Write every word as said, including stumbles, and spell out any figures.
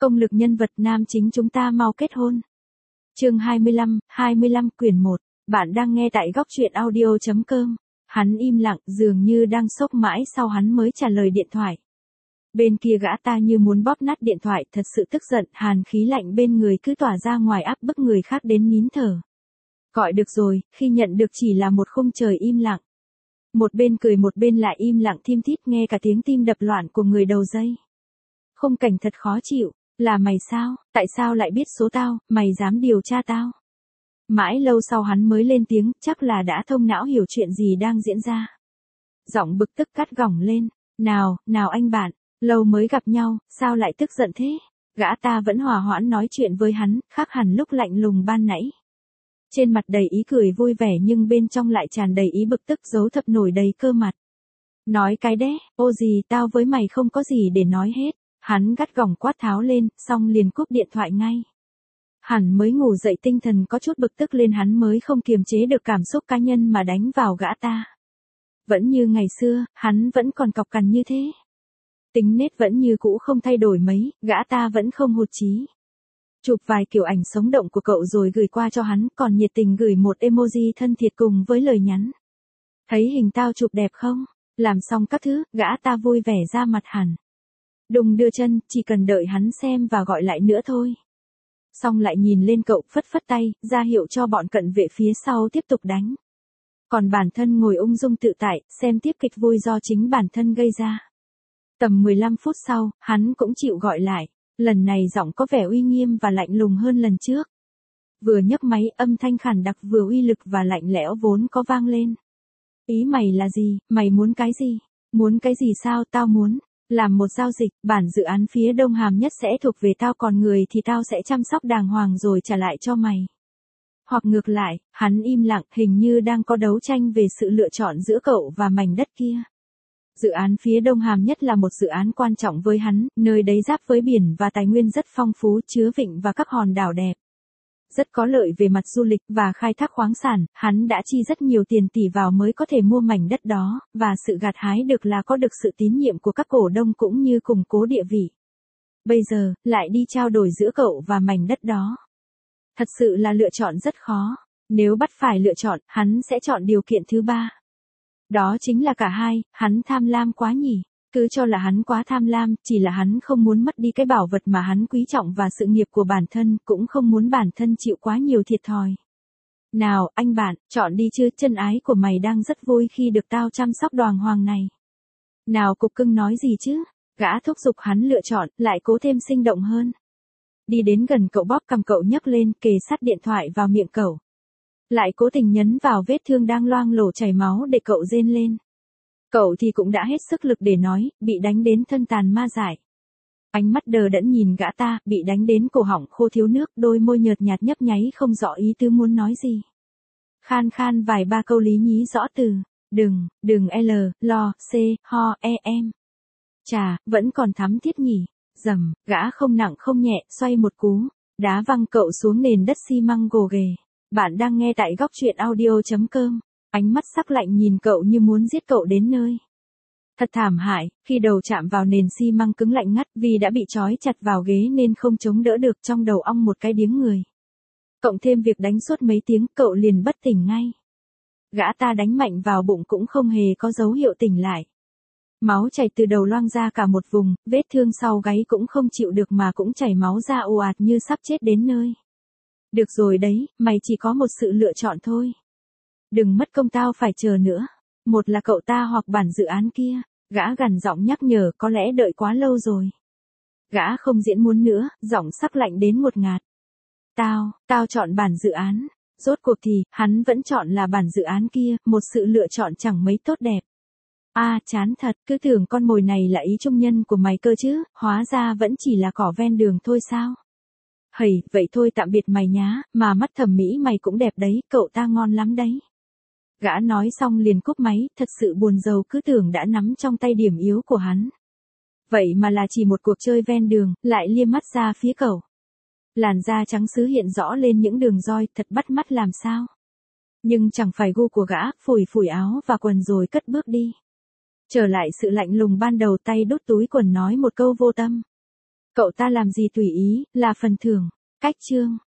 Công lực nhân vật nam chính chúng ta mau kết hôn. Chương hai mươi lăm, hai mươi lăm quyển một. Bạn đang nghe tại góc truyện audio chấm com. Hắn im lặng, dường như đang sốc mãi sau hắn mới trả lời điện thoại. Bên kia gã ta như muốn bóp nát điện thoại, thật sự tức giận, hàn khí lạnh bên người cứ tỏa ra ngoài áp bức người khác đến nín thở. Gọi được rồi, khi nhận được chỉ là một khung trời im lặng. Một bên cười một bên lại im lặng thim thít, nghe cả tiếng tim đập loạn của người đầu dây. Khung cảnh thật khó chịu, là mày sao, tại sao lại biết số tao, mày dám điều tra tao. Mãi lâu sau hắn mới lên tiếng, chắc là đã thông não hiểu chuyện gì đang diễn ra. Giọng bực tức cắt gỏng lên, nào, nào anh bạn, lâu mới gặp nhau, sao lại tức giận thế? Gã ta vẫn hòa hoãn nói chuyện với hắn, khác hẳn lúc lạnh lùng ban nãy. Trên mặt đầy ý cười vui vẻ nhưng bên trong lại tràn đầy ý bực tức, dấu thập nổi đầy cơ mặt. Nói cái đế, ô gì, tao với mày không có gì để nói hết. Hắn gắt gỏng quát tháo lên, xong liền cúp điện thoại ngay. Hẳn mới ngủ dậy tinh thần có chút bực tức lên, hắn mới không kiềm chế được cảm xúc cá nhân mà đánh vào gã ta. Vẫn như ngày xưa, hắn vẫn còn cọc cằn như thế. Tính nết vẫn như cũ không thay đổi mấy, gã ta vẫn không hụt chí. Chụp vài kiểu ảnh sống động của cậu rồi gửi qua cho hắn, còn nhiệt tình gửi một emoji thân thiệt cùng với lời nhắn. Thấy hình tao chụp đẹp không? Làm xong các thứ, gã ta vui vẻ ra mặt hẳn. Đùng đưa chân, chỉ cần đợi hắn xem và gọi lại nữa thôi. Xong lại nhìn lên cậu, phất phất tay, ra hiệu cho bọn cận vệ phía sau tiếp tục đánh. Còn bản thân ngồi ung dung tự tại, xem tiếp kịch vui do chính bản thân gây ra. Tầm mười lăm phút sau, hắn cũng chịu gọi lại. Lần này giọng có vẻ uy nghiêm và lạnh lùng hơn lần trước. Vừa nhấc máy, âm thanh khản đặc vừa uy lực và lạnh lẽo vốn có vang lên. Ý mày là gì, mày muốn cái gì? Muốn cái gì sao, tao muốn. Làm một giao dịch, bản dự án phía Đông Hàm Nhất sẽ thuộc về tao, còn người thì tao sẽ chăm sóc đàng hoàng rồi trả lại cho mày. Hoặc ngược lại, hắn im lặng, hình như đang có đấu tranh về sự lựa chọn giữa cậu và mảnh đất kia. Dự án phía Đông Hàm Nhất là một dự án quan trọng với hắn, nơi đấy giáp với biển và tài nguyên rất phong phú, chứa vịnh và các hòn đảo đẹp. Rất có lợi về mặt du lịch và khai thác khoáng sản, hắn đã chi rất nhiều tiền tỷ vào mới có thể mua mảnh đất đó, và sự gặt hái được là có được sự tín nhiệm của các cổ đông cũng như củng cố địa vị. Bây giờ, lại đi trao đổi giữa cậu và mảnh đất đó. Thật sự là lựa chọn rất khó. Nếu bắt phải lựa chọn, hắn sẽ chọn điều kiện thứ ba. Đó chính là cả hai, hắn tham lam quá nhỉ. Cứ cho là hắn quá tham lam, chỉ là hắn không muốn mất đi cái bảo vật mà hắn quý trọng và sự nghiệp của bản thân, cũng không muốn bản thân chịu quá nhiều thiệt thòi. Nào, anh bạn, chọn đi chứ, chân ái của mày đang rất vui khi được tao chăm sóc đoàng hoàng này. Nào cục cưng nói gì chứ, gã thúc giục hắn lựa chọn, lại cố thêm sinh động hơn. Đi đến gần cậu, bóp cằm cậu nhấc lên, kề sát điện thoại vào miệng cậu. Lại cố tình nhấn vào vết thương đang loang lổ chảy máu để cậu rên lên. Cậu thì cũng đã hết sức lực để nói, bị đánh đến thân tàn ma dại. Ánh mắt đờ đẫn nhìn gã ta, bị đánh đến cổ họng khô thiếu nước, đôi môi nhợt nhạt nhấp nháy không rõ ý tứ muốn nói gì. Khan khan vài ba câu lý nhí rõ từ, đừng, đừng L, lo, C, ho, E, em. Chà, vẫn còn thắm thiết nhỉ. Dầm, gã không nặng không nhẹ, xoay một cú, đá văng cậu xuống nền đất xi măng gồ ghề. Bạn đang nghe tại góc truyện audio chấm com. Ánh mắt sắc lạnh nhìn cậu như muốn giết cậu đến nơi. Thật thảm hại, khi đầu chạm vào nền xi măng cứng lạnh ngắt, vì đã bị trói chặt vào ghế nên không chống đỡ được, trong đầu ong một cái điếng người. Cộng thêm việc đánh suốt mấy tiếng, cậu liền bất tỉnh ngay. Gã ta đánh mạnh vào bụng cũng không hề có dấu hiệu tỉnh lại. Máu chảy từ đầu loang ra cả một vùng, vết thương sau gáy cũng không chịu được mà cũng chảy máu ra ồ ạt như sắp chết đến nơi. Được rồi đấy, mày chỉ có một sự lựa chọn thôi. Đừng mất công tao phải chờ nữa. Một là cậu ta hoặc bản dự án kia. Gã gằn giọng nhắc nhở, có lẽ đợi quá lâu rồi. Gã không diễn muốn nữa, giọng sắc lạnh đến ngột ngạt. Tao, tao chọn bản dự án. Rốt cuộc thì, hắn vẫn chọn là bản dự án kia, một sự lựa chọn chẳng mấy tốt đẹp. A à, chán thật, cứ tưởng con mồi này là ý trung nhân của mày cơ chứ, hóa ra vẫn chỉ là cỏ ven đường thôi sao? Hầy, vậy thôi tạm biệt mày nhá, mà mắt thẩm mỹ mày cũng đẹp đấy, cậu ta ngon lắm đấy. Gã nói xong liền cúp máy, thật sự buồn rầu, cứ tưởng đã nắm trong tay điểm yếu của hắn. Vậy mà là chỉ một cuộc chơi ven đường, lại liếc mắt ra phía cậu. Làn da trắng sứ hiện rõ lên những đường roi, thật bắt mắt làm sao. Nhưng chẳng phải gu của gã, phủi phủi áo và quần rồi cất bước đi. Trở lại sự lạnh lùng ban đầu, tay đút túi quần nói một câu vô tâm. Cậu ta làm gì tùy ý, là phần thưởng. Cách chương